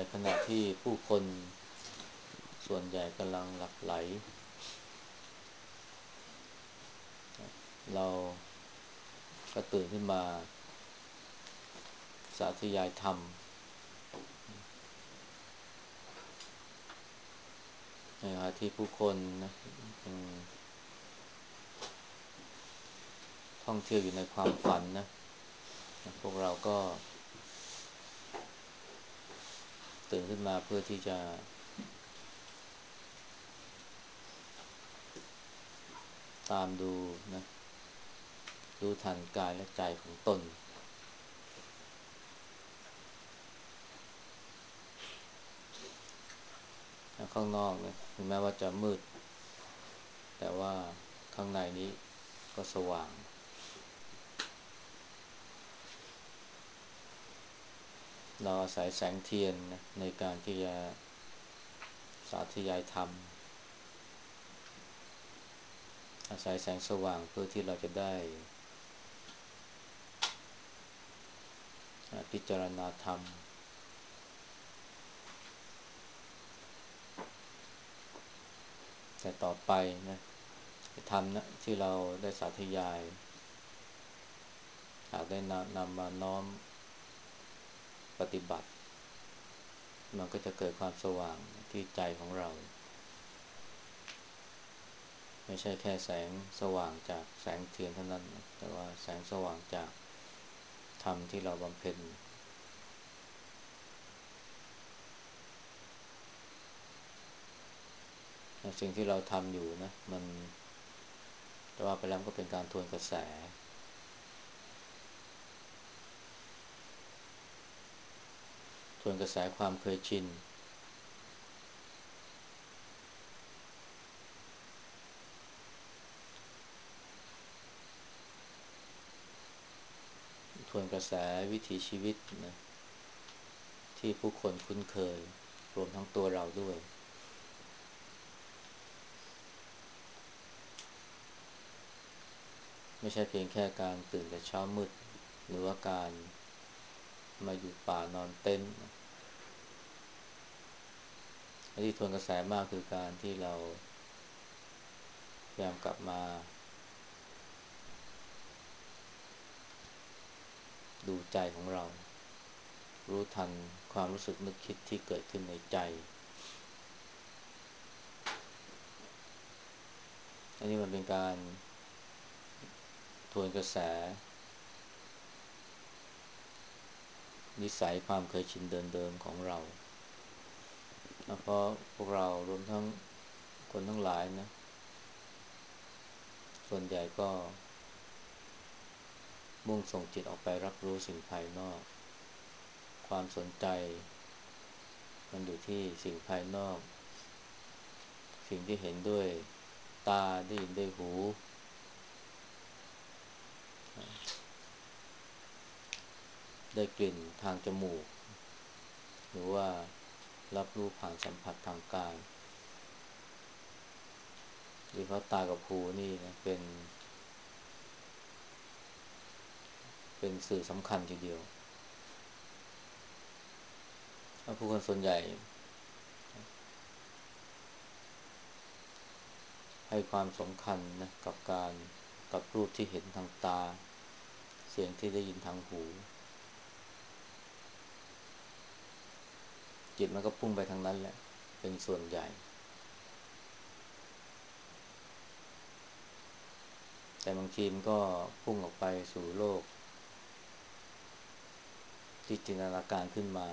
ขณะที่ผู้คนส่วนใหญ่กำลังหลับไหลเราก็ตื่นขึ้นมาสาธยายธรรมในขณะที่ผู้คนนะยังท่องเที่ยวอยู่ในความฝันนะพวกเราก็ตื่นขึ้นมาเพื่อที่จะตามดูนะรู้ทันกายและใจของตนข้างนอกนะถึงแม้ว่าจะมืดแต่ว่าข้างในนี้ก็สว่างเราอาศัยแสงเทียนนะในการที่จะสาธยายธรรมอาศัยแสงสว่างเพื่อที่เราจะได้พิจารณาธรรมแต่ต่อไปนะธรรมนะที่เราได้สาธยายหากได้นำมาน้อมปฏิบัติมันก็จะเกิดความสว่างที่ใจของเราไม่ใช่แค่แสงสว่างจากแสงเทียนเท่านั้นนะแต่ว่าแสงสว่างจากธรรมที่เราบำเพ็ญสิ่งที่เราทำอยู่นะมันแต่ว่าไปแล้วก็เป็นการทวนกระแสความเคยชินทวนกระแสวิถีชีวิตนะที่ผู้คนคุ้นเคยรวมทั้งตัวเราด้วยไม่ใช่เพียงแค่การตื่นแต่เช้ามืดหรือว่าการมาอยู่ป่านอนเต็นท์ที่ทวนกระแสมากคือการที่เราพยายามกลับมาดูใจของเรารู้ทันความรู้สึกนึกคิดที่เกิดขึ้นในใจอันนี้มันเป็นการทวนกระแสนิสัยความเคยชินเดิมๆของเราเพราะพวกเรารวมทั้งคนทั้งหลายนะส่วนใหญ่ก็มุ่งส่งจิตออกไปรับรู้สิ่งภายนอกความสนใจมันอยู่ที่สิ่งภายนอกสิ่งที่เห็นด้วยตาได้ยินด้วยหูได้กลิ่นทางจมูกหรือว่ารับรู้ผ่านสัมผัสทางกายโดยเฉพาะตากับหูนี่นะเป็นสื่อสำคัญทีเดียวผู้คนส่วนใหญ่ให้ความสำคัญนะกับรูปที่เห็นทางตาเสียงที่ได้ยินทางหูจิตมันก็พุ่งไปทางนั้นแหละเป็นส่วนใหญ่แต่บางทีมันก็พุ่งออกไปสู่โลกที่จินตนาการขึ้นมา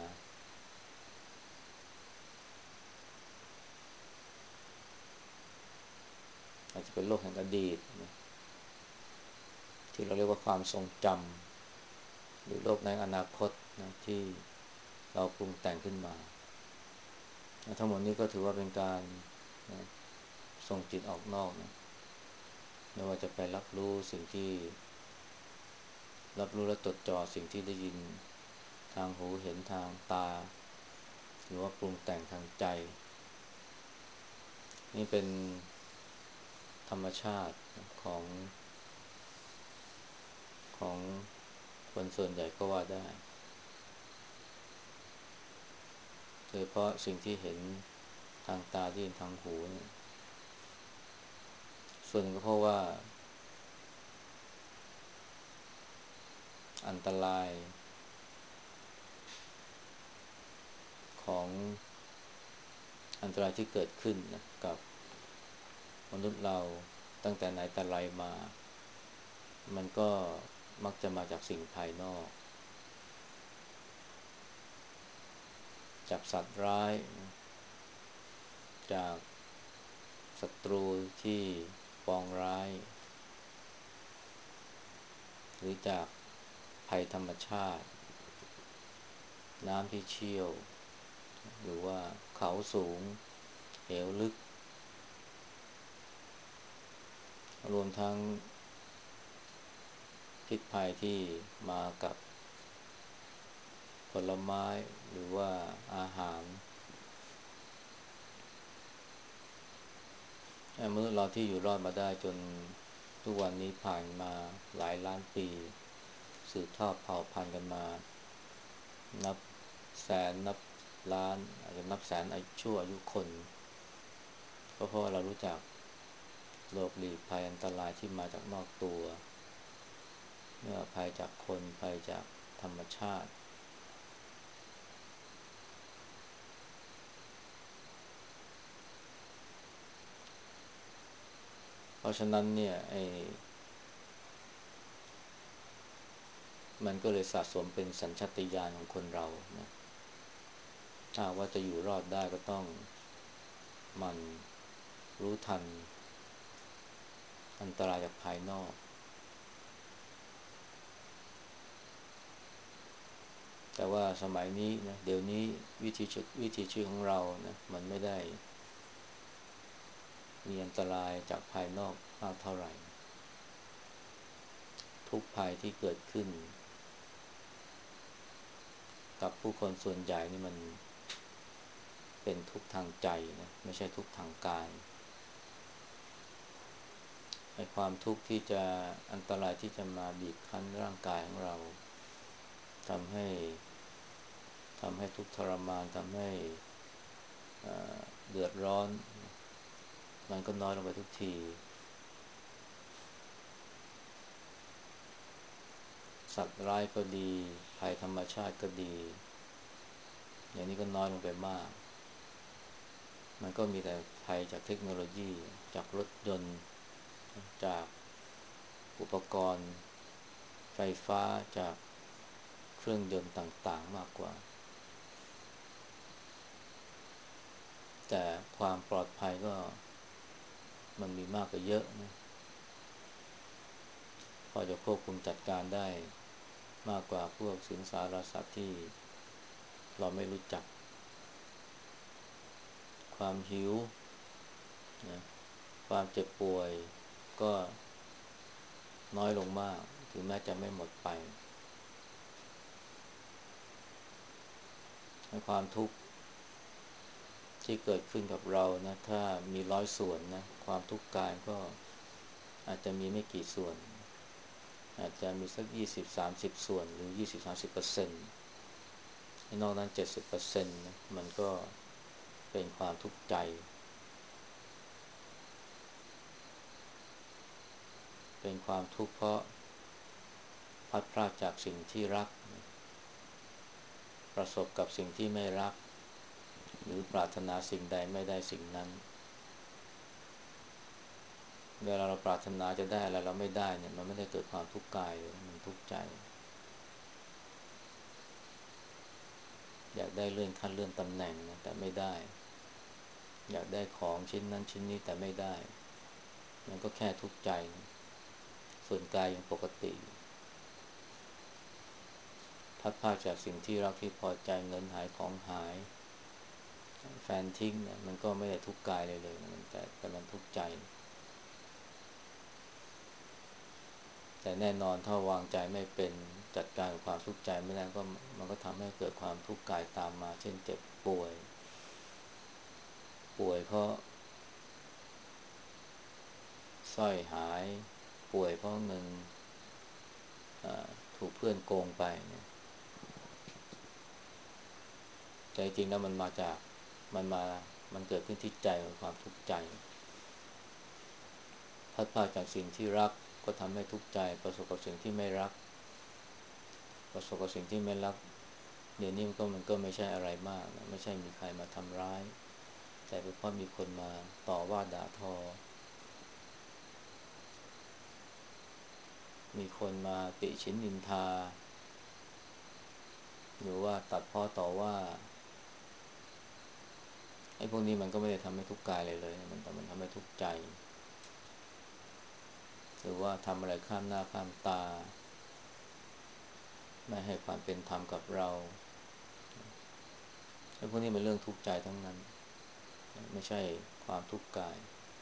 อาจจะเป็นโลกแห่งอดีตนะที่เราเรียกว่าความทรงจำหรือโลกในอนาคตนะที่เราปรุงแต่งขึ้นมาทั้งหมดนี้ก็ถือว่าเป็นการนะส่งจิตออกนอกนะไม่ว่าจะไปรับรู้สิ่งที่รับรู้และจดจ่อสิ่งที่ได้ยินทางหูเห็นทางตาหรือว่าปรุงแต่งทางใจนี่เป็นธรรมชาติของคนส่วนใหญ่ก็ว่าได้โดยเฉพาะสิ่งที่เห็นทางตาได้ยินทางหูเนี่ยส่วนหนึ่งก็เพราะว่าอันตรายของอันตรายที่เกิดขึ้นนะกับมนุษย์เราตั้งแต่ไหนแต่ไรมามันก็มักจะมาจากสิ่งภายนอกจากสัตว์ร้ายจากศัตรูที่ปองร้ายหรือจากภัยธรรมชาติน้ำที่เชี่ยวหรือว่าเขาสูงเหวลึกรวมทั้งพิษภัยที่มากับผลไม้หรือว่าอาหารมนุษย์เราที่อยู่รอดมาได้จนทุกวันนี้ผ่านมาหลายล้านปีสืบทอดเผ่าพันธุ์กันมานับแสนนับล้านอาจจะนับแสนชั่วอายุคนก็เพราะเรารู้จักหลบหลีกภัยอันตรายที่มาจากนอกตัวไม่ว่าภัยจากคนภัยจากธรรมชาติเพราะฉะนั้นเนี่ยมันก็เลยสะสมเป็นสัญชาตญาณของคนเรานะถ้าว่าจะอยู่รอดได้ก็ต้องมันรู้ทันอันตรายจากภายนอกแต่ว่าสมัยนี้นะเดี๋ยวนี้วิถีชีวิตของเรานะมันไม่ได้มีอันตรายจากภายนอกมากเท่าไหร่ทุกภัยที่เกิดขึ้นกับผู้คนส่วนใหญ่นี่มันเป็นทุกข์ทางใจนะไม่ใช่ทุกข์ทางกายไอ้ความทุกข์ที่จะอันตรายที่จะมาบีบคั้นร่างกายของเราทำให้ทุกข์ทรมานทำให้เดือดร้อนมันก็น้อยลงไปทุกทีสัตว์ร้ายก็ดีภัยธรรมชาติก็ดีอย่างนี้ก็น้อยลงไปมากมันก็มีแต่ภัยจากเทคโนโลยีจากรถยนต์จากอุปกรณ์ไฟฟ้าจากเครื่องยนต์ต่างๆมากกว่าแต่ความปลอดภัยก็มันมีมากกว่าเยอะนะพอจะควบคุมจัดการได้มากกว่าพวกสิงสารสัตว์ที่เราไม่รู้จักความหิวนะความเจ็บป่วยก็น้อยลงมากถึงแม้จะไม่หมดไปความทุกข์ที่เกิดขึ้นกับเรานะถ้ามี100 ส่วนนะความทุกข์กายก็อาจจะมีไม่กี่ส่วนอาจจะมีสัก20-30 ส่วนหรือ20-30%นอกนั้น70%นะมันก็เป็นความทุกข์ใจเป็นความทุกข์เพราะพลัดพรากจากสิ่งที่รักประสบกับสิ่งที่ไม่รักหรือปรารถนาสิ่งใดไม่ได้สิ่งนั้นเวลาเราปรารถนาจะได้อะไรเราไม่ได้เนี่ยมันไม่ได้เกิดความทุกข์กายเลยมันทุกข์ใจอยากได้เลื่อนขั้นเลื่อนตำแหน่งนะแต่ไม่ได้อยากได้ของชิ้นนั้นชิ้นนี้แต่ไม่ได้มันก็แค่ทุกข์ใจส่วนกายยังปกติพลัดพรากจากสิ่งที่รักที่พอใจเงินหายของหายแฟนทิ้งเนี่ยมันก็ไม่ได้ทุกข์กายเลยมันแต่มันทุกข์ใจแต่แน่นอนถ้าวางใจไม่เป็นจัดการกับความทุกข์ใจไม่ได้ก็มันก็ทำให้เกิดความทุกข์กายตามมาเช่นเจ็บป่วยเพราะสร้อยหายป่วยเพราะเงินถูกเพื่อนโกงไปเนี่ยแต่จริงๆแล้วมันมาจากมันมามันเกิดขึ้นที่ใจของความทุกข์ใจพลัดพรากจากสิ่งที่รักก็ทำให้ทุกข์ใจประสบกับสิ่งที่ไม่รักประสบกับสิ่งที่ไม่รักเดี๋ยวนี้มันก็ไม่ใช่อะไรมากนะไม่ใช่มีใครมาทำร้ายแต่เป็นเพราะมีคนมาต่อว่าด่าทอมีคนมาติฉินนินทาหรือว่าตัดพ้อต่อว่าไอ้พวกนี้มันก็ไม่ได้ทำให้ทุกข์กายเลยมันทำให้ทุกข์ใจหรือว่าทำอะไรข้ามหน้าข้ามตาไม่ให้ความเป็นธรรมกับเราไอ้พวกนี้เป็นเรื่องทุกข์ใจทั้งนั้นไม่ใช่ความทุกข์กาย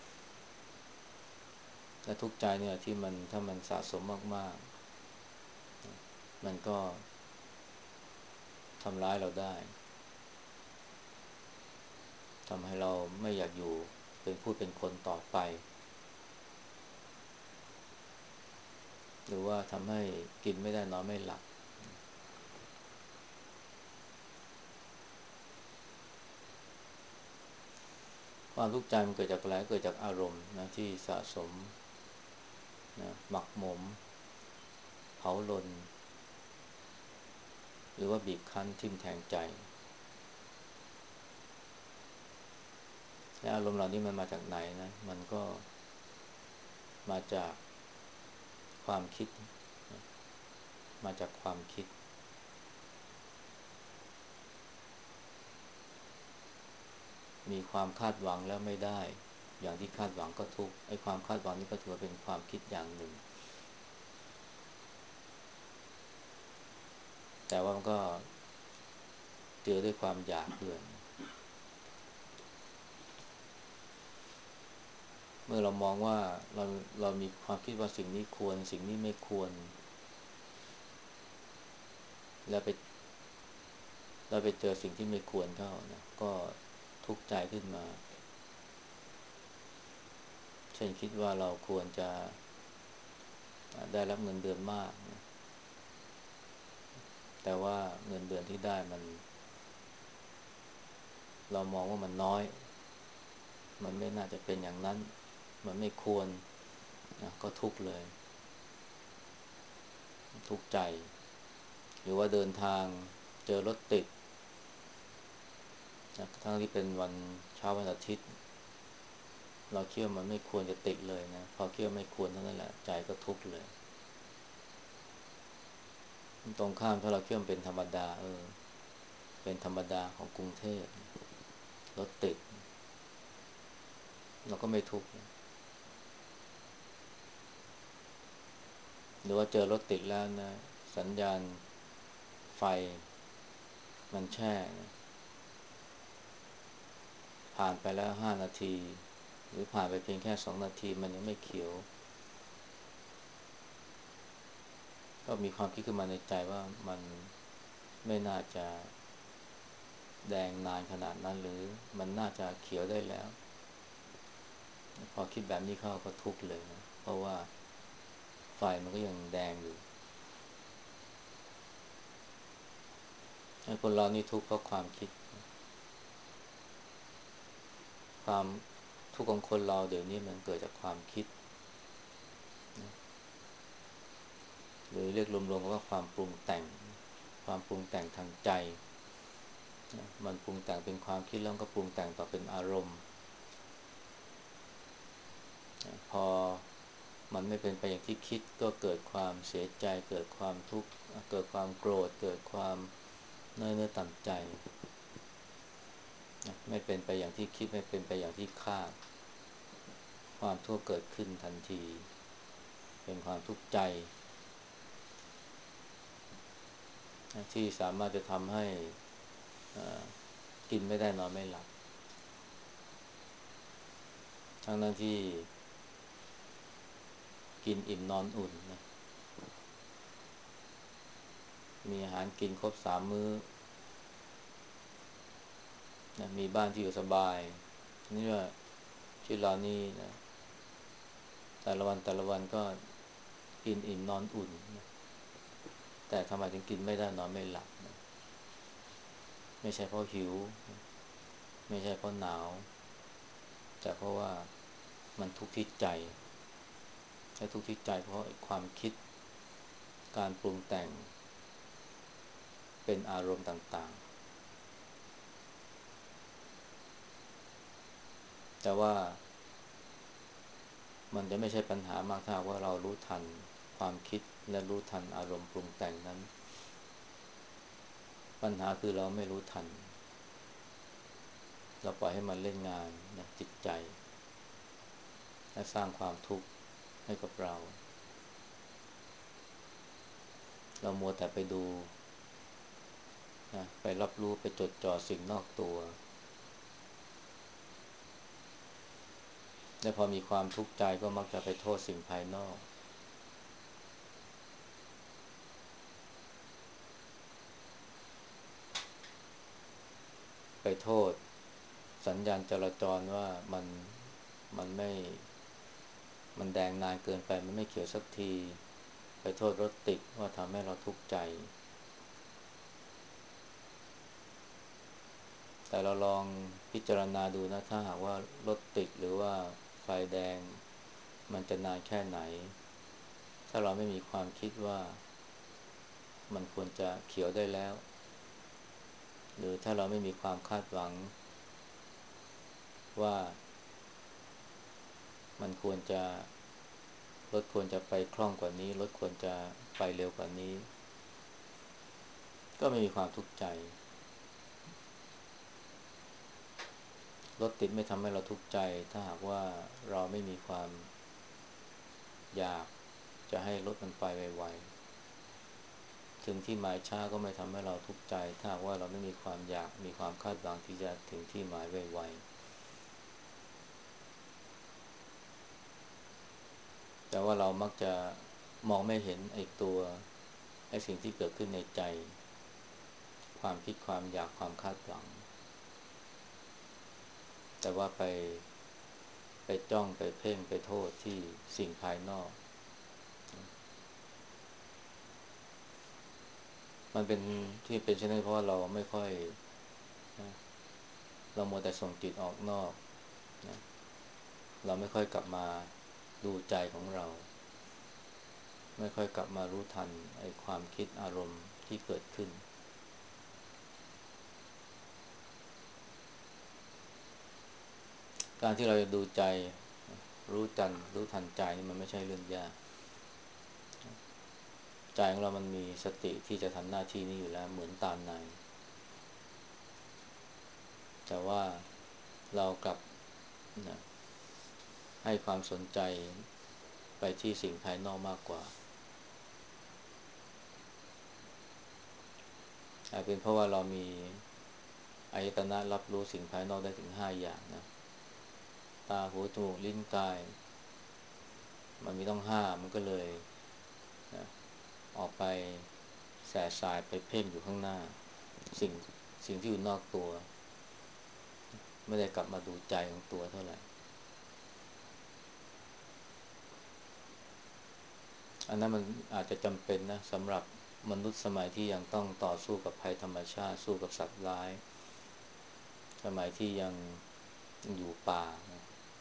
และทุกข์ใจเนี่ยที่มันถ้ามันสะสมมากๆมันก็ทำร้ายเราได้ทำให้เราไม่อยากอยู่เป็นผู้เป็นคนต่อไปหรือว่าทำให้กินไม่ได้นอนไม่หลับความทุกข์ใจมันเกิดจากอะไรเกิดจากอารมณ์นะที่สะสมนะหมักหมมเผาลนหรือว่าบีบคั้นทิ่มแทงใจและอารมณ์เหล่านี้มันมาจากไหนนะมันก็มาจากความคิดมาจากความคิดมีความคาดหวังแล้วไม่ได้อย่างที่คาดหวังก็ทุกข์ไอ้ความคาดหวังนี้ก็ถือว่าเป็นความคิดอย่างหนึ่งแต่ว่ามันก็เจือด้วยความอยากด้วยเมื่อเรามองว่าเราเรามีความคิดว่าสิ่งนี้ควรสิ่งนี้ไม่ควรแล้วไปเจอสิ่งที่ไม่ควรเข้านะก็ทุกข์ใจขึ้นมาเช่นคิดว่าเราควรจะได้รับเงินเดือนมากนะแต่ว่าเงินเดือนที่ได้เรามองว่ามันน้อยมันไม่น่าจะเป็นอย่างนั้นมันไม่ควรนะก็ทุกข์เลยทุกข์ใจหรือว่าเดินทางเจอรถติดนะทั้งที่เป็นวันเช้าวันอาทิตย์เราคิดว่ามันไม่ควรจะติดเลยนะพอคิดว่าไม่ควรเท่านั้นแหละใจก็ทุกข์เลยตรงข้ามถ้าเราคิดว่ามันเป็นธรรมดาเป็นธรรมดาของกรุงเทพรถติดเราก็ไม่ทุกข์หรือว่าเจอรถติดแล้วนะสัญญาณไฟมันแช่นะผ่านไปแล้ว5 นาทีหรือผ่านไปเพียงแค่2 นาทีมันยังไม่เขียวก็มีความคิดขึ้นมาในใจว่ามันไม่น่าจะแดงนานขนาดนั้นหรือมันน่าจะเขียวได้แล้วพอคิดแบบนี้เข้าก็ทุกข์เลยนะเพราะว่าไฟมันก็ยังแดงอยู่คนเรานี่ทุกข์เพราะความคิดความทุกข์ของคนเราเดี๋ยวนี้มันเกิดจากความคิดหรือเรียกรวมๆว่าความปรุงแต่งความปรุงแต่งทางใจมันปรุงแต่งเป็นความคิดแล้วก็ปรุงแต่งต่อเป็นอารมณ์พอมันไม่เป็นไปอย่างที่คิดก็เกิดความเสียใจเกิดความทุกข์เกิดความโกรธเกิดความน้อยเนื้อต่ำใจไม่เป็นไปอย่างที่คิดไม่เป็นไปอย่างที่คาดความทุกข์เกิดขึ้นทันทีเป็นความทุกข์ใจที่สามารถจะทำให้กินไม่ได้นอนไม่หลับทั้งนั้นที่กินอิ่มนอนอุ่นนะมีอาหารกินครบ3 มื้อนะมีบ้านที่อยู่สบายนี่ว่าที่เรานี่นะแต่ละวันก็กินอิ่มนอนอุ่นนะแต่ทำไมถึงกินไม่ได้นอนไม่หลับนะไม่ใช่เพราะหิวไม่ใช่เพราะหนาวแต่เพราะว่ามันทุกข์ที่ใจและทุกข์ที่ใจเพราะความคิดการปรุงแต่งเป็นอารมณ์ต่างๆแต่ว่ามันจะไม่ใช่ปัญหามากถ้าว่าเรารู้ทันความคิดและรู้ทันอารมณ์ปรุงแต่งนั้นปัญหาคือเราไม่รู้ทันเราปล่อยให้มันเล่นงานนะจิตใจและสร้างความทุกข์ให้กับเรามัวแต่ไปดูนะไปรับรู้ไปจดจ่อสิ่งนอกตัวและพอมีความทุกข์ใจก็มักจะไปโทษสิ่งภายนอกไปโทษสัญญาณจราจรว่ามันไม่มันแดงนานเกินไปมันไม่เขียวสักทีไปโทษรถติดว่าทำให้เราทุกข์ใจแต่เราลองพิจารณาดูนะถ้าหากว่ารถติดหรือว่าไฟแดงมันจะนานแค่ไหนถ้าเราไม่มีความคิดว่ามันควรจะเขียวได้แล้วหรือถ้าเราไม่มีความคาดหวังว่ามันควรจะรถควรจะไปคล่องกว่านี้รถควรจะไปเร็วกว่านี้ก็ไม่มีความทุกข์ใจรถติดไม่ทำให้เราทุกข์ใจถ้าหากว่าเราไม่มีความอยากจะให้รถมันไปไวๆถึงที่หมายช้าก็ไม่ทำให้เราทุกข์ใจถ้าหากว่าเราไม่มีความอยากมีความคาดหวังที่จะถึงที่หมายไวๆแต่ว่าเรามักจะมองไม่เห็นไอ้ตัวไอ้สิ่งที่เกิดขึ้นในใจความคิดความอยากความคาดหวังแต่ว่าไปจ้องไปเพ่งไปโทษที่สิ่งภายนอกมันเป็นที่เป็นเช่นนั้นเพราะว่าเราไม่ค่อยนะเรามัวแต่ส่งจิตออกนอกนะเราไม่ค่อยกลับมาดูใจของเราไม่ค่อยกลับมารู้ทันไอ้ความคิดอารมณ์ที่เกิดขึ้นการที่เราจะดูใจรู้ทันใจนี่มันไม่ใช่เรื่องยากใจของเรามันมีสติที่จะทำหน้าที่นี้อยู่แล้วเหมือนตาในแต่ว่าเรากลับนะให้ความสนใจไปที่สิ่งภายนอกมากกว่าอาจเป็นเพราะว่าเรามีอายตนะรับรู้สิ่งภายนอกได้ถึง5 อย่างนะตาหูจมูกลิ้นกายมันมีต้องห้ามันก็เลยนะออกไปแส่สายไปเพ่งอยู่ข้างหน้าสิ่งสิ่งที่อยู่นอกตัวไม่ได้กลับมาดูใจของตัวเท่าไหร่อันนั้นมันอาจจะจำเป็นนะสำหรับมนุษย์สมัยที่ยังต้องต่อสู้กับภัยธรรมชาติสู้กับสัตว์ร้ายสมัยที่ยังอยู่ป่านะ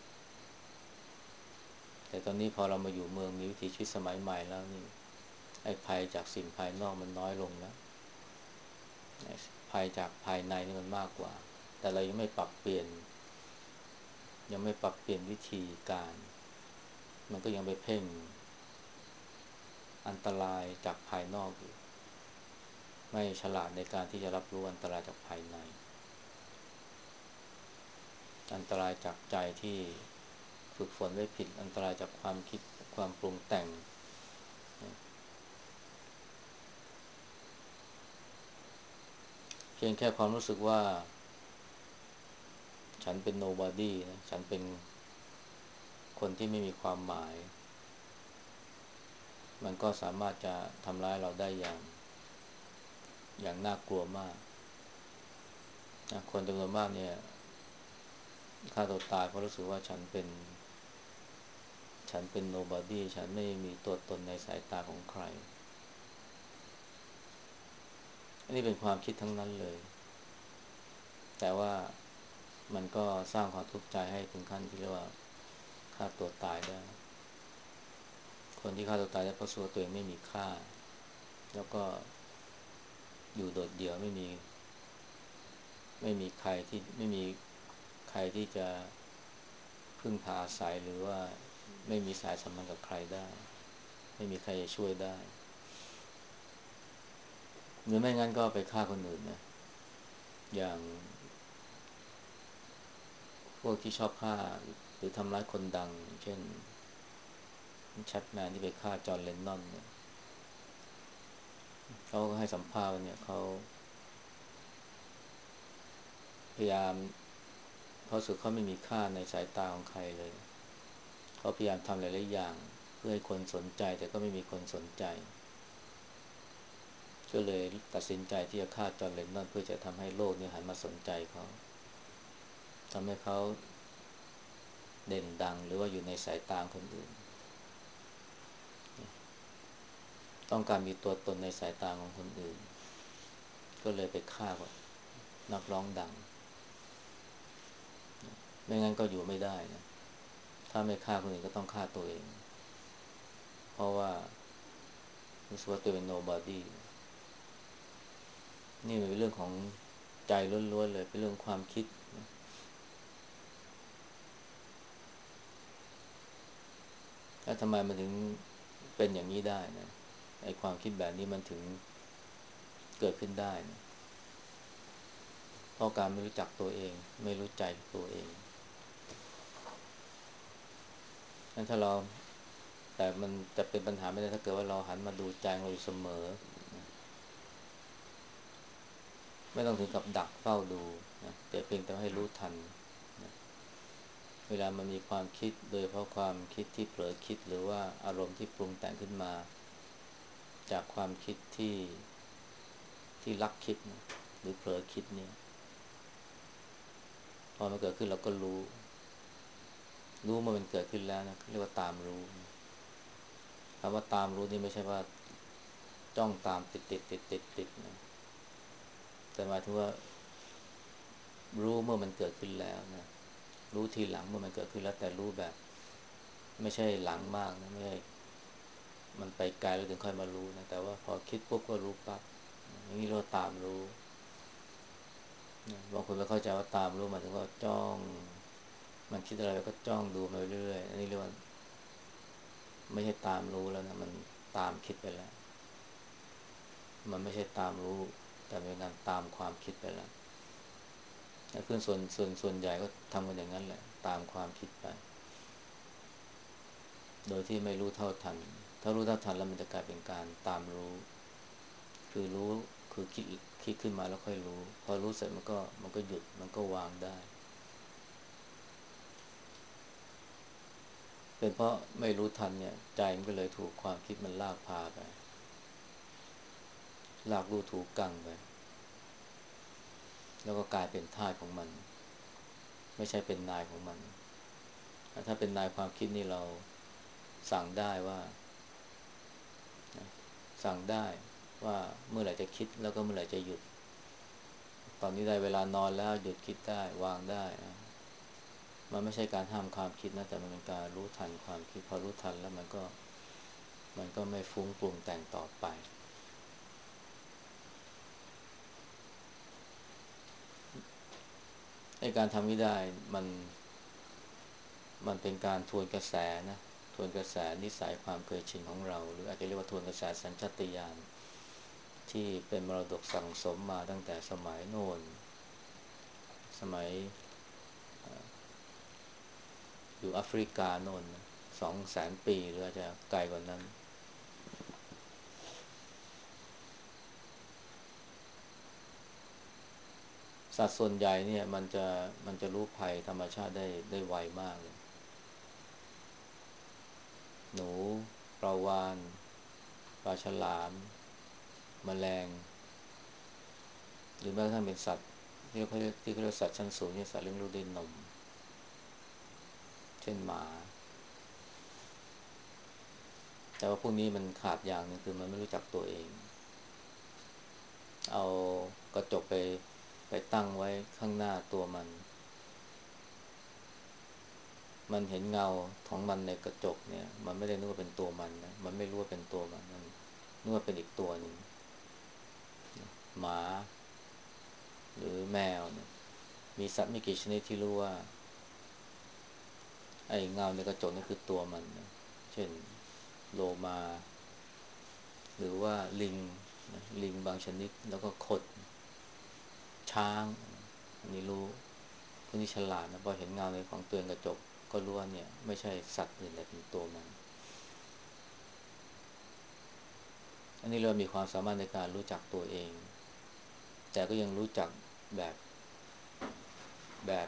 แต่ตอนนี้พอเรามาอยู่เมืองมีวิถีชีวิตสมัยใหม่แล้วนี่ไอ้ภัยจากสิ่งภายนอกมันน้อยลงแล้วภัยจากภายในนี่มันมากกว่าแต่เรายังไม่ปรับเปลี่ยนวิธีการมันก็ยังไปเพ่งอันตรายจากภายนอกอยู่ไม่ฉลาดในการที่จะรับรู้อันตรายจากภายในอันตรายจากใจที่ฝึกฝนไว้ผิดอันตรายจากความคิดความปรุงแต่งเพียงแค่ความรู้สึกว่าฉันเป็น nobody นะฉันเป็นคนที่ไม่มีความหมายมันก็สามารถจะทำร้ายเราได้อย่างน่ากลัวมากคนจำนวนมากเนี่ยฆ่าตัวตายเพราะรู้สึกว่าฉันเป็น nobody ฉันไม่มีตัวตนในสายตาของใครอันนี้เป็นความคิดทั้งนั้นเลยแต่ว่ามันก็สร้างความทุกข์ใจให้ถึงขั้นที่เรียกว่าฆ่าตัวตายได้คนที่ฆ่าตัวตายได้เพราะรู้ว่าตัวเองไม่มีค่าแล้วก็อยู่โดดเดี่ยวไม่มีใครที่ไม่มีใครที่จะพึ่งพาอาศัยหรือว่าไม่มีสายสัมพันธ์กับใครได้ไม่มีใครจะช่วยได้หรือไม่งั้นก็ไปฆ่าคนอื่นนะอย่างพวกที่ชอบฆ่าหรือทำร้ายคนดังเช่นแชปแมนที่ไปฆ่าจอห์นเลนนอนเนี่ยเขาก็ให้สัมภาษณ์ว่าเนี่ยเขาพยายามเขาสึกเขาไม่มีค่าในสายตาของใครเลยเขาพยายามทำหลายๆอย่างเพื่อให้คนสนใจแต่ก็ไม่มีคนสนใจก็เลยตัดสินใจที่จะฆ่าจอห์นเลนนอนเพื่อจะทำให้โลกนี้หันมาสนใจเขาทำให้เขาเด่นดังหรือว่าอยู่ในสายตาคนอื่นต้องการมีตัวตนในสายตาของคนอื่นก็เลยไปฆ่านักร้องดังไม่งั้นก็อยู่ไม่ได้นะถ้าไม่ฆ่าคนอื่นก็ต้องฆ่าตัวเองเพราะว่ารู้สึกว่าตัวเป็น nobody นี่มันเป็นเรื่องของใจล้วนๆเลยเป็นเรื่องความคิดแล้วทำไมมันถึงเป็นอย่างนี้ได้นะไอ้ความคิดแบบนี้มันถึงเกิดขึ้นได้นะเพราะการไม่รู้จักตัวเองไม่รู้ใจตัวเองงั้นถ้าเราแต่มันจะเป็นปัญหาไม่ได้ถ้าเกิดว่าเราหันมาดูใจเราอยู่เสมอนะไม่ต้องถึงกับดักเฝ้าดูนะแต่เพียงแต่ให้รู้ทันนะเวลามันมีความคิดโดยเพราะความคิดที่เผลอคิดหรือว่าอารมณ์ที่ปรุงแต่งขึ้นมาจากความคิดที่ลักคิดนะหรือเผลอคิดเนี่ยพอมันเกิดขึ้นเราก็รู้เมื่อมันเกิดขึ้นแล้วนะเรียกว่าตามรู้คำว่าตามรู้นี่ไม่ใช่ว่าจ้องตามติดนะแต่หมายถึงว่ารู้เมื่อมันเกิดขึ้นแล้วนะรู้ทีหลังเมื่อมันเกิดขึ้นแล้วแต่รู้แบบไม่ใช่หลังมากนะไม่ใช่มันไปไกลแล้วถึงค่อยมารู้นะแต่ว่าพอคิดปุ๊บก็รู้ปั๊บอย่างนี้เรียกว่าตามรู้นะบางคนไปเข้าใจว่าตามรู้หมายถึงว่าจ้องมันคิดอะไรก็จ้องดูมาเรื่อยๆอันนี้เรียกว่าไม่ใช่ตามรู้แล้วนะมันตามคิดไปแล้วมันไม่ใช่ตามรู้แต่เป็นการตามความคิดไปแล้วแต่เพื่อนส่วนใหญ่ก็ทำกันอย่างนั้นแหละตามความคิดไปโดยที่ไม่รู้เท่าทันถ้ารู้เท่าทันแล้วมันจะกลายเป็นการตามรู้คือรู้คือคิดขึ้นมาแล้วค่อยรู้พอรู้เสร็จมันก็หยุดมันก็วางได้เป็นเพราะไม่รู้ทันเนี่ยใจมันก็เลยถูกความคิดมันลากพาไปลากลู่ถูกกังไปแล้วก็กลายเป็นทาสของมันไม่ใช่เป็นนายของมันถ้าเป็นนายความคิดนี่เราสั่งได้ว่าสั่งได้ว่าเมื่อไหร่จะคิดแล้วก็เมื่อไหร่จะหยุดตอนนี้ได้เวลานอนแล้วหยุดคิดได้วางได้มันไม่ใช่การห้ามความคิดนะแต่มันเป็นการรู้ทันความคิดพอรู้ทันแล้วมันก็ไม่ฟุ้งปรุงแต่งต่อไปในการทำนี้ได้มันมันเป็นการทวนกระแสนะทวนกระแสนิสัยความเคยชินของเราหรืออาจจะเรียกว่าทวนกระแสสัญชาตญาณที่เป็นมรดกสั่งสมมาตั้งแต่สมัยโน้นสมัยอยู่แอฟริกาโน่นนะ200,000 ปีหรืออาจจะไกลกว่านั้นสัตว์ส่วนใหญ่เนี่ยมันจะรู้ภัยธรรมชาติได้ไวมากเลยหนูปลาวาฬปลาฉลามแมลงหรือแม้กระทั่งเป็นสัตว์ที่เขาเรียกสัตว์ชั้นสูงเนี่ยสัตว์เลี้ยงลูกด้วยนมเช่นหมาแต่ว่าพวกนี้มันขาดอย่างหนึ่งคือมันไม่รู้จักตัวเองเอากระจกไปไปตั้งไว้ข้างหน้าตัวมันเห็นเงาของมันในกระจกเนี่ยมันไม่ได้นึกว่าเป็นตัวมันนะมันไม่รู้ว่าเป็นตัวมันนึกว่าเป็นอีกตัวหนึ่งหมาหรือแมวเนี่ยมีสัตว์ไม่กี่ชนิดที่รู้ว่าไอ้เงาในกระจกนี่คือตัวมันนะเช่นโลมาหรือว่าลิงนะลิงบางชนิดแล้วก็คดช้างอันนี้รู้พวกนี้ฉลาดนะพอเห็นเงาในของตัวเองกระจกก็รู้ว่าเนี่ยไม่ใช่สัตว์อื่นแต่เป็นตัวมันอันนี้เรามีความสามารถในการรู้จักตัวเองแต่ก็ยังรู้จักแบบแบบ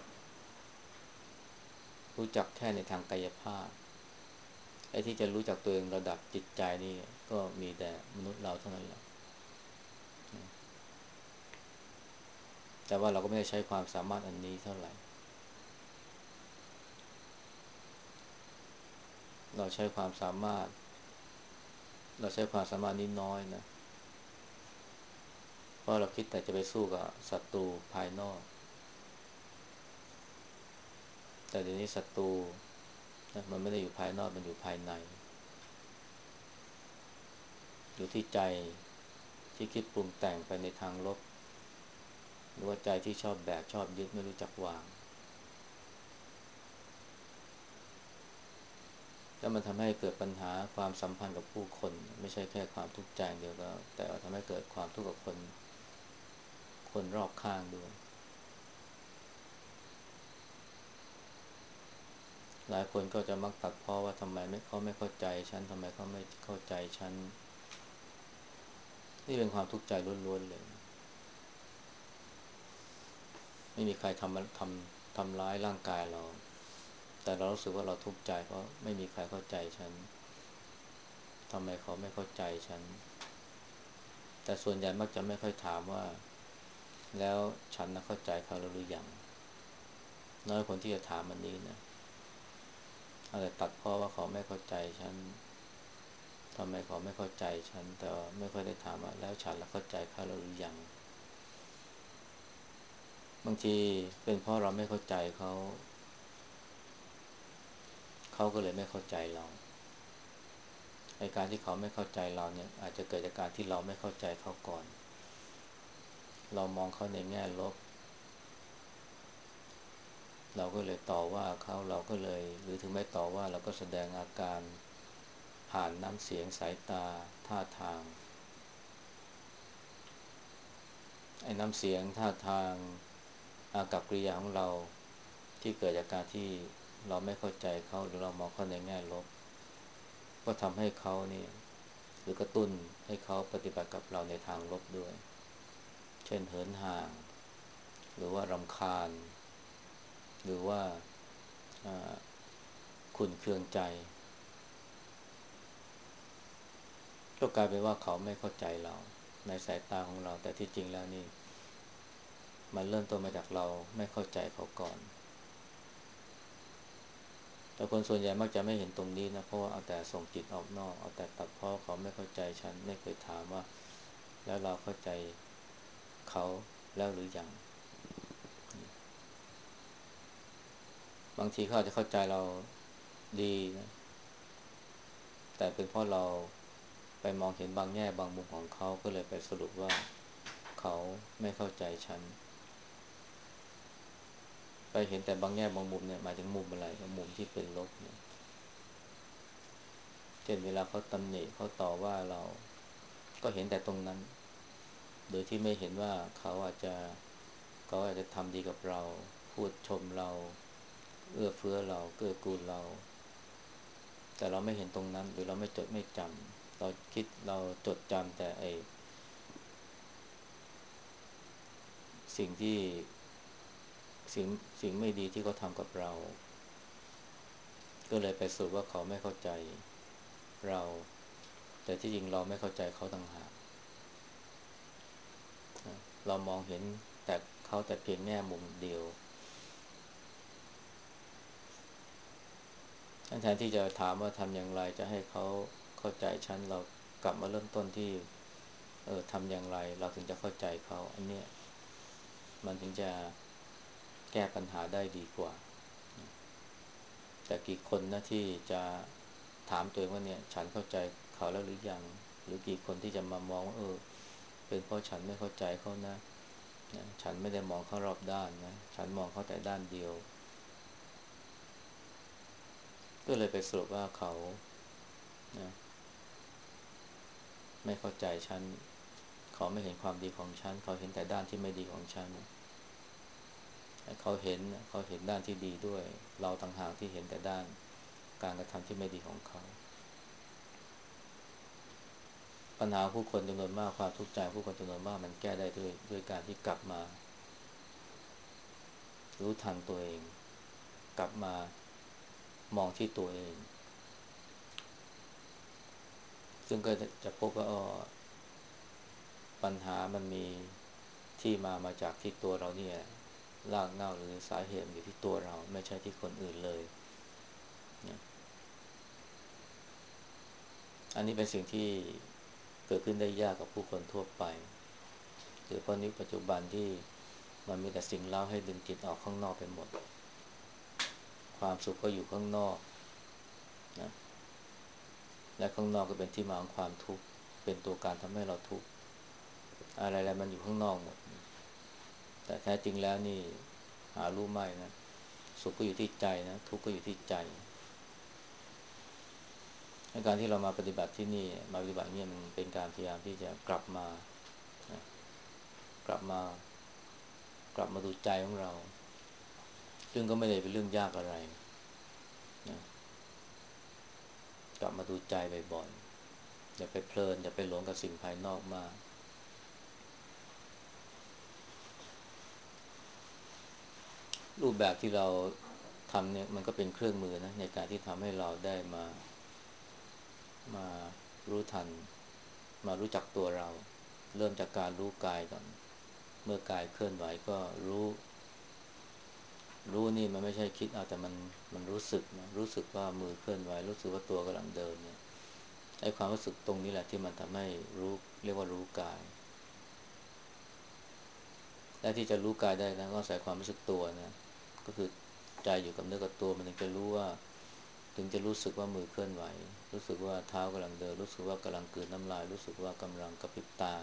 รู้จักแค่ในทางกายภาพไอ้ที่จะรู้จักตัวเองระดับจิตใจนี่ก็มีแต่มนุษย์เราเท่านั้นแหละแต่ว่าเราก็ไม่ได้ใช้ความสามารถอันนี้เท่าไหร่เราใช้ความสามารถเราใช้ความสามารถนี้น้อยนะเพราะเราคิดแต่จะไปสู้กับศัตรูภายนอกแต่เดี๋ยวนี้ศัตรูนะมันไม่ได้อยู่ภายนอกมันอยู่ภายในอยู่ที่ใจที่คิดปรุงแต่งไปในทางลบหรือว่าใจที่ชอบแบกชอบยึดไม่รู้จักวางแล้วมันทำให้เกิดปัญหาความสัมพันธ์กับผู้คนไม่ใช่แค่ความทุกข์ใจเดียวก็แต่ทำให้เกิดความทุกข์กับคนรอบข้างด้วยหลายคนก็จะมักตัดพ้อว่าทำไมเขาไม่เข้าใจฉันทำไมเขาไม่เข้าใจฉันนี่เป็นความทุกข์ใจล้วนๆเลยไม่มีใครทำร้ายร่างกายเราแต่เรารู้สึกว่าเราทุกข์ใจเพราะไม่มีใครเข้าใจฉันทำไมเขาไม่เข้าใจฉันแต่ส่วนใหญ่มักจะไม่ค่อยถามว่าแล้วฉันน่ะเข้าใจเขาแล้วหรือยังน้อยคนที่จะถามอันนี้นะเอาแต่ตัดพ้อว่าเขาไม่เข้าใจฉันทำไมเขาไม่เข้าใจฉันแต่ไม่ค่อยได้ถามว่าแล้วฉันล่ะเข้าใจเขาแล้วหรือยังบางทีเป็นเพราะเราไม่เข้าใจเขาเขาก็เลยไม่เข้าใจเราในการที่เขาไม่เข้าใจเราเนี่ยอาจจะเกิดจากการที่เราไม่เข้าใจเขาก่อนเรามองเขาในแง่ลบเราก็เลยต่อว่าเขาเราก็เลยหรือถึงไม่ต่อว่าเราก็แสดงอาการผ่านน้ำเสียงสายตาท่าทางไอ้น้ำเสียงท่าทางอากับกิริยาของเราที่เกิดจากการที่เราไม่เข้าใจเขาหรือเรามองเขาในแง่ลบก็ทำให้เขานี่หรือกระตุ้นให้เขาปฏิบัติกับเราในทางลบด้วยเช่นเหินห่างหรือว่ารำคาญหรือว่าขุ่นเคืองใจก็กลายเป็นว่าเขาไม่เข้าใจเราในสายตาของเราแต่ที่จริงแล้วนี่มันเริ่มต้นมาจากเราไม่เข้าใจเขาก่อนแต่คนส่วนใหญ่มักจะไม่เห็นตรงนี้นะเพราะว่าเอาแต่ส่งจิตออกนอกเอาแต่ตัดพ้อเขาไม่เข้าใจฉันไม่เคยถามว่าแล้วเราเข้าใจเขาแล้วหรือยังบางทีเขาอาจจะเข้าใจเราดีนะแต่เป็นเพราะเราไปมองเห็นบางแง่บางมุมของเขาก็เลยไปสรุปว่าเขาไม่เข้าใจฉันไปเห็นแต่บางแง่บางมุมเนี่ยหมายถึงมุมอะไรมุมที่เป็นลบเนี่ยเช่นเวลาเขาตำหนิเขาต่อว่าเราก็เห็นแต่ตรงนั้นโดยที่ไม่เห็นว่าเขาอาจจะทำดีกับเราพูดชมเราเอื้อเฟื้อเราเกื้อกูลเราแต่เราไม่เห็นตรงนั้นหรือเราไม่จดไม่จำเราคิดเราจดจำแต่ไอสิ่งที่สิ่งสิ่งไม่ดีที่เขาทำกับเราก็เลยไปสรุปว่าเขาไม่เข้าใจเราแต่ที่จริงเราไม่เข้าใจเขาต่างหากเรามองเห็นแต่เขาแต่เพียงแง่มุมเดียวแทนที่จะถามว่าทำอย่างไรจะให้เขาเข้าใจฉันเรากลับมาเริ่มต้นที่ทำอย่างไรเราถึงจะเข้าใจเขาอันเนี้ยมันถึงจะแก้ปัญหาได้ดีกว่าแต่กี่คนนะที่จะถามตัวเองว่าเนี่ยฉันเข้าใจเขาแล้วหรือยังหรือกี่คนที่จะมามองว่าเป็นเพราะฉันไม่เข้าใจเขานะฉันไม่ได้มองเขารอบด้านนะฉันมองเขาแต่ด้านเดียวก็เลยไปสรุปว่าเขานะไม่เข้าใจฉันเขาไม่เห็นความดีของฉันเขาเห็นแต่ด้านที่ไม่ดีของฉันเขาเห็นด้านที่ดีด้วยเราต่างหากที่เห็นแต่ด้านการกระทำที่ไม่ดีของเขาปัญหาผู้คนจำนวนมากความทุกข์ใจผู้คนจำนวนมากมันแก้ได้ด้วยการที่กลับมารู้ทันตัวเองกลับมามองที่ตัวเองซึ่งก็จะพบว่าปัญหามันมีที่มาจากที่ตัวเราเนี่ยรากเหง้าหรือสาเหตุอยู่ที่ตัวเราไม่ใช่ที่คนอื่นเลยนะอันนี้เป็นสิ่งที่เกิดขึ้นได้ยากกับผู้คนทั่วไปหรือเพราะยุคปัจจุบันที่มันมีแต่สิ่งเล่าให้ดึงจิตออกข้างนอกไปหมดความสุขก็อยู่ข้างนอกนะและข้างนอกก็เป็นที่มาของความทุกข์เป็นตัวการทำให้เราทุกข์อะไรๆมันอยู่ข้างนอกหมดแต่แท้จริงแล้วนี่หารู้ไหมนะสุขก็อยู่ที่ใจนะทุกข์ก็อยู่ที่ใจการที่เรามาปฏิบัติที่นี่มาปฏิบัติเนี่ยมันเป็นการพยายามที่จะกลับมานะกลับมากลับมาดูใจของเราซึ่งก็ไม่ได้เป็นเรื่องยากอะไรนะกลับมาดูใจบ่อยๆอย่าไปเพลินอย่าไปหลงกับสิ่งภายนอกมากรูปแบบที่เราทำเนี่ยมันก็เป็นเครื่องมือนะในการที่ทำให้เราได้มารู้ทันมารู้จักตัวเราเริ่มจากการรู้กายก่อนเมื่อกายเคลื่อนไหวก็รู้นี่มันไม่ใช่คิดเอาแต่มันรู้สึกนะรู้สึกว่ามือเคลื่อนไหวรู้สึกว่าตัวกำลังเดินเนี่ยไอ้ความรู้สึกตรงนี้แหละที่มันทำให้รู้เรียกว่ารู้กายและที่จะรู้กายได้นะก็อาศัยความรู้สึกตัวนะก็คือใจอยู่กับเนื้อกับตัวมันถึงจะรู้ว่าถึงจะรู้สึกว่ามือเคลื่อนไหวรู้สึกว่าเท้ากำลังเดินรู้สึกว่ากำลังกลืนน้ำลายรู้สึกว่ากำลังกระพริบตา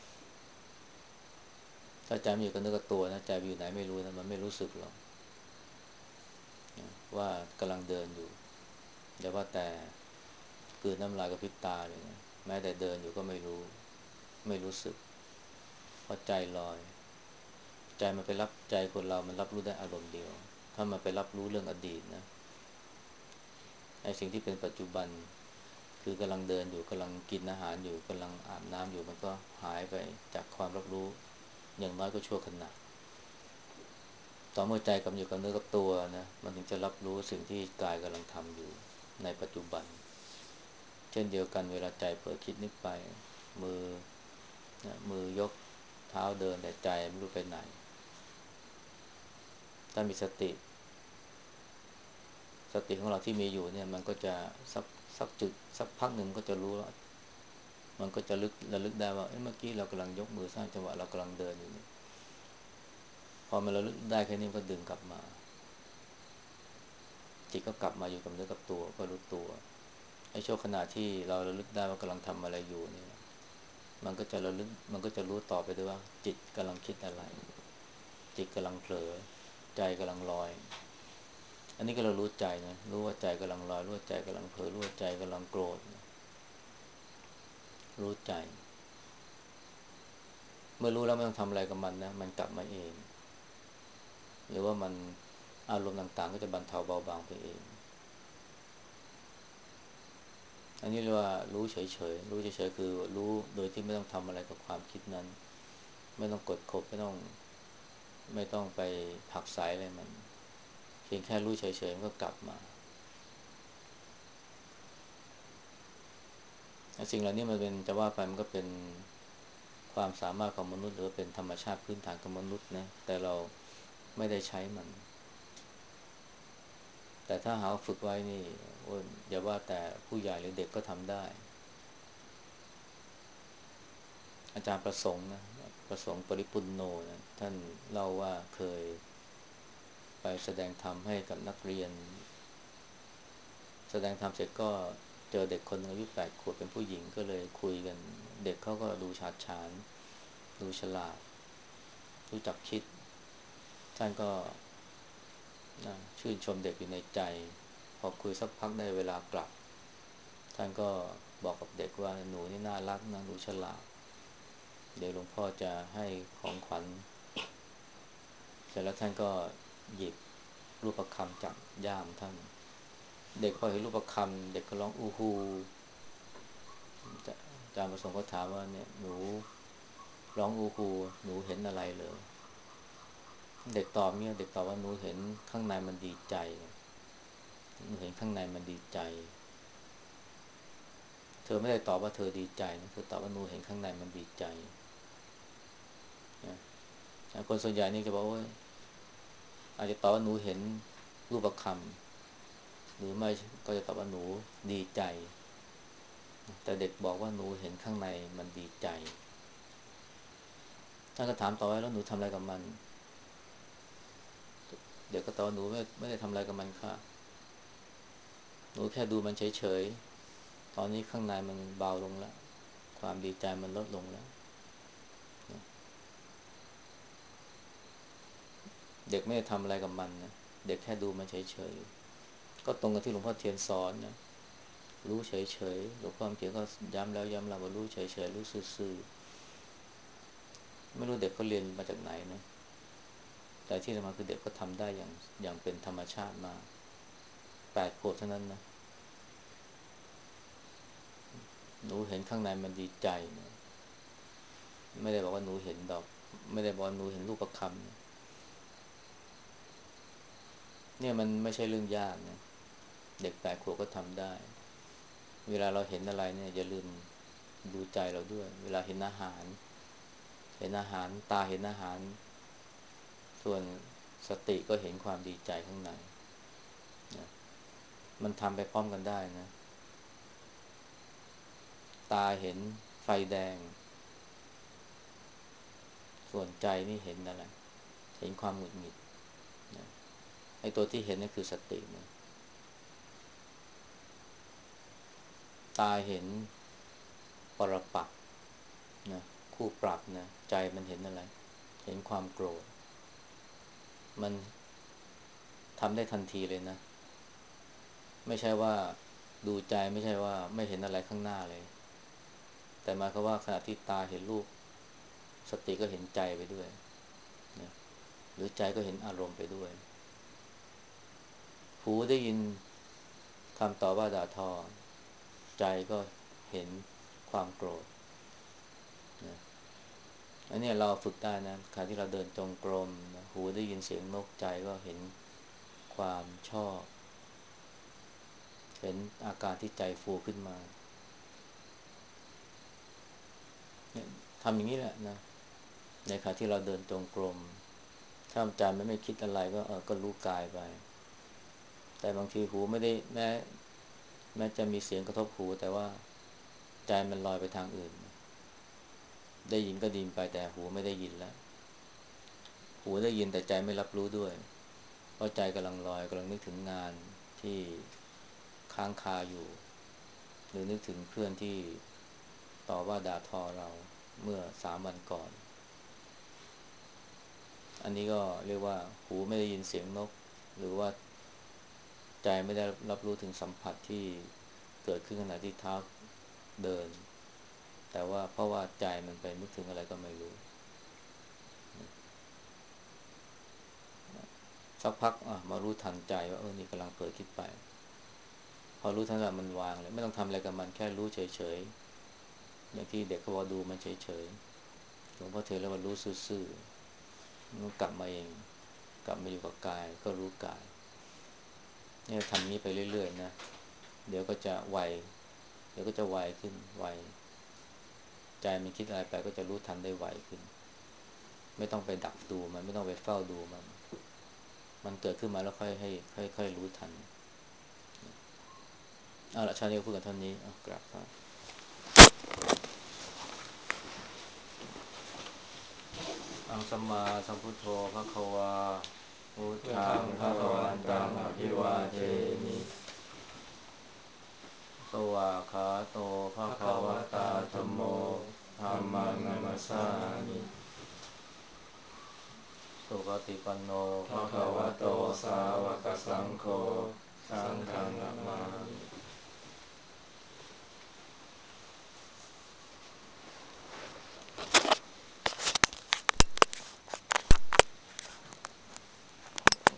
ถ้าใจไม่อยู่กับเนื้อกับตัวนะใจไปอยู่ไหนไม่รู้นะมันไม่รู้สึกหรอกนะว่ากำลังเดินอยู่อย่าว่าแต่กลืนน้ำลายกระพริบตาเลยนะแม้แต่เดินอยู่ก็ไม่รู้สึกเพราะใจลอยใจมันไปรับใจคนเรามันรับรู้ได้อารมณ์เดียวถ้ามันไปรับรู้เรื่องอดีตนะไอ้สิ่งที่เป็นปัจจุบันคือกำลังเดินอยู่กำลังกินอาหารอยู่กำลังอาบน้ำอยู่มันก็หายไปจากความรับรู้อย่างน้อยก็ชั่วขณะต่อเมื่อใจกำลังอยู่กับเนื้อกับตัวนะมันถึงจะรับรู้สิ่งที่กายกำลังทำอยู่ในปัจจุบันเช่นเดียวกันเวลาใจเผลอคิดนึกไปมือมือยกเท้าเดินแต่ใจไม่รู้ไปไหนถ้ามีสติของเราที่มีอยู่เนี่ยมันก็จะสักสักจุดสักพักหนึ่งก็จะรู้แล้วมันก็จะระลึกได้ว่าเมื่อกี้เรากำลังยกมือสร้างจังหวะเรากำลังเดินอยู่นี่พอมันระลึกได้แค่นี้ก็ดึงกลับมาจิตก็กลับมาอยู่กับเนื้อกับตัวก็รู้ตัวไอ้ช่วงขณะที่เราระลึกได้ว่ากำลังทำอะไรอยู่เนี่ยมันก็จะรู้ต่อไปด้วยว่าจิตกำลังคิดอะไรจิตกำลังเผลอใจกำลังลอยอันนี้ก็เรารู้ใจนะรู้ว่าใจกำลังลอยรู้ว่าใจกำลังเผลอรู้ว่าใจกำลังโกรธรู้ใจเมื่อรู้แล้วไม่ต้องทำอะไรกับมันนะมันกลับมาเองหรือว่ามันอารมณ์ต่างๆก็จะบรรเทาเบาบางไปเองอันนี้เรียกว่ารู้เฉยๆรู้เฉยๆคือรู้โดยที่ไม่ต้องทำอะไรกับความคิดนั้นไม่ต้องกดข่มไม่ต้องไปผลักไสอะไรมันเพียงแค่รู้เฉยๆมันก็กลับมาสิ่งเหล่านี้มันเป็นจะว่าไปมันก็เป็นความสามารถของมนุษย์หรือเป็นธรรมชาติพื้นฐานของมนุษย์นะแต่เราไม่ได้ใช้มันแต่ถ้าหาฝึกไว้นี่โอ้ยอย่าว่าแต่ผู้ใหญ่หรือเด็กก็ทำได้อาจารย์ประสงค์นะประสงค์ปริปุนโนนะท่านเล่าว่าเคยไปแสดงธรรมให้กับนักเรียนแสดงธรรมเสร็จก็เจอเด็กคนหนึ่งอายุ8 ขวบเป็นผู้หญิงก็เลยคุยกันเด็กเขาก็ดูฉาดฉานดูฉลาดรู้จักคิดท่านก็ชื่นชมเด็กอยู่ในใจพอคุยสักพักได้เวลากลับท่านก็บอกกับเด็กว่าหนูนี่น่ารักนะหนูฉลาดเดี๋ยวหลวงพ่อจะให้ของขวัญเสร็จแล้วท่านก็หยิบรูปประคำจากย่ามท่านเด็กพอเห็นรูปประคำเด็กก็ร้องอู้ฮูอาจารย์ประสงค์ก็ถามว่าเนี่ยหนูร้องอู้ฮูหนูเห็นอะไรเลยเด็กตอบเนี่ยเด็กตอบว่าหนูเห็นข้างในมันดีใจหนูเห็นข้างในมันดีใจเธอไม่ได้ตอบว่าเธอดีใจนะเธอตอบว่าหนูเห็นข้างในมันดีใจนะคนส่วนใหญ่นี่จะบอกว่าอาจจะตอบว่าหนูเห็นรูปคำหรือไม่ก็จะตอบว่าหนูดีใจแต่เด็กบอกว่าหนูเห็นข้างในมันดีใจท่านก็ถามต่อว่าแล้วหนูทำอะไรกับมันเด็กก็ตอบว่าหนูไม่ได้ทำอะไรกับมันค่ะหนูแค่ดูมันเฉยๆตอนนี้ข้างในมันเบาลงแล้วความดีใจมันลดลงแล้วเด็กไม่ได้ทำอะไรกับมันนะเด็กแค่ดูมันเฉยๆก็ตรงกับที่หลวงพ่อเทียนสอนนะรู้เฉยๆหลวงพ่อเทียนก็ย้ำแล้วย้ำเล่าว่ารู้เฉยๆรู้ซื่อๆไม่รู้เด็กเขาเรียนมาจากไหนนะแต่ที่สำคัญคือเด็กก็ทำได้อย่างเป็นธรรมชาติมาก8 ขวบเท่านั้นนะหนูเห็นข้างในมันดีใจนะไม่ได้บอกว่าหนูเห็นดอกไม่ได้บอกว่าหนูเห็นรูปประคำนะเนี่ยมันไม่ใช่เรื่องยากนะเด็ก8 ขวบก็ทำได้เวลาเราเห็นอะไรเนี่ยอย่าลืมดูใจเราด้วยเวลาเห็นอาหารตาเห็นอาหารส่วนสติก็เห็นความดีใจข้างในนะมันทำไปพร้อมกันได้นะตาเห็นไฟแดงส่วนใจนี่เห็นอะไรเห็นความหงุดหงิดนะไอ้ตัวที่เห็นนั่นคือสตินะตาเห็นปรปักษ์นะคู่ปรับนะใจมันเห็นอะไรเห็นความโกรธมันทำได้ทันทีเลยนะไม่ใช่ว่าดูใจไม่ใช่ว่าไม่เห็นอะไรข้างหน้าเลยแต่หมายความว่าขณะที่ตาเห็นรูปสติก็เห็นใจไปด้วยนะหรือใจก็เห็นอารมณ์ไปด้วยหูได้ยินคำต่อว่าด่าทอใจก็เห็นความโกรธนะอันนี้เราฝึกได้นะขณะที่เราเดินจงกรมนะหูได้ยินเสียงนกใจก็เห็นความชอบเห็นอาการที่ใจฟูขึ้นมาเนี่ยทำอย่างนี้แหละนะในขณะที่เราเดินจงกรมถ้าใจมันไม่คิดอะไรก็รู้กายไปแต่บางทีหูไม่ได้แม้จะมีเสียงกระทบหูแต่ว่าใจมันลอยไปทางอื่นได้ยินก็ไดยินไปแต่หูไม่ได้ยินแล้วหูได้ยินแต่ใจไม่รับรู้ด้วยเพราะใจกำลังลอยกำลังนึกถึงงานที่ค้างคาอยู่หรือนึกถึงเพื่อนที่ต่อว่าด่าทอเราเมื่อ3 วันก่อนอันนี้ก็เรียกว่าหูไม่ได้ยินเสียงนกหรือว่าใจไม่ได้รับรู้ถึงสัมผัสที่เกิดขึ้นขณะที่เท้าเดินแต่ว่าเพราะว่าใจมันไปนึกถึงอะไรก็ไม่รู้สักพักมารู้ทันใจว่านี่กำลังเผลอคิดไปพอรู้ทันแล้วมันวางเลยไม่ต้องทำอะไรกับมันแค่รู้เฉยๆอย่างที่เด็กเขาบอกดูมันเฉยๆหลวงพ่อเทศแล้วว่ารู้ซื่อๆมันกลับมาเองกลับมาอยู่กับกายก็รู้กายเนี่ยทำนี้ไปเรื่อยๆนะเดี๋ยวก็จะไวเดี๋ยวก็จะไวขึ้นไวใจมันคิดอะไรไปก็จะรู้ทันได้ไวขึ้นไม่ต้องไปดักดูมันไม่ต้องไปเฝ้าดูมันเกิดขึ้นมาแล้วค่อยรู้ทันเอาละชาตินี้ก็พูดกันเท่านี้กราบครับอังสัมมาสัมพุทโธภควาพุทธังพุทธังภควันตังอภิวาเทมิ สวากขาโตภะคะวะตาธัมโมธัมมังนัมสสามิสุปฏิปันโนภะคะวะโตสาวกสังโฆสังฆังนา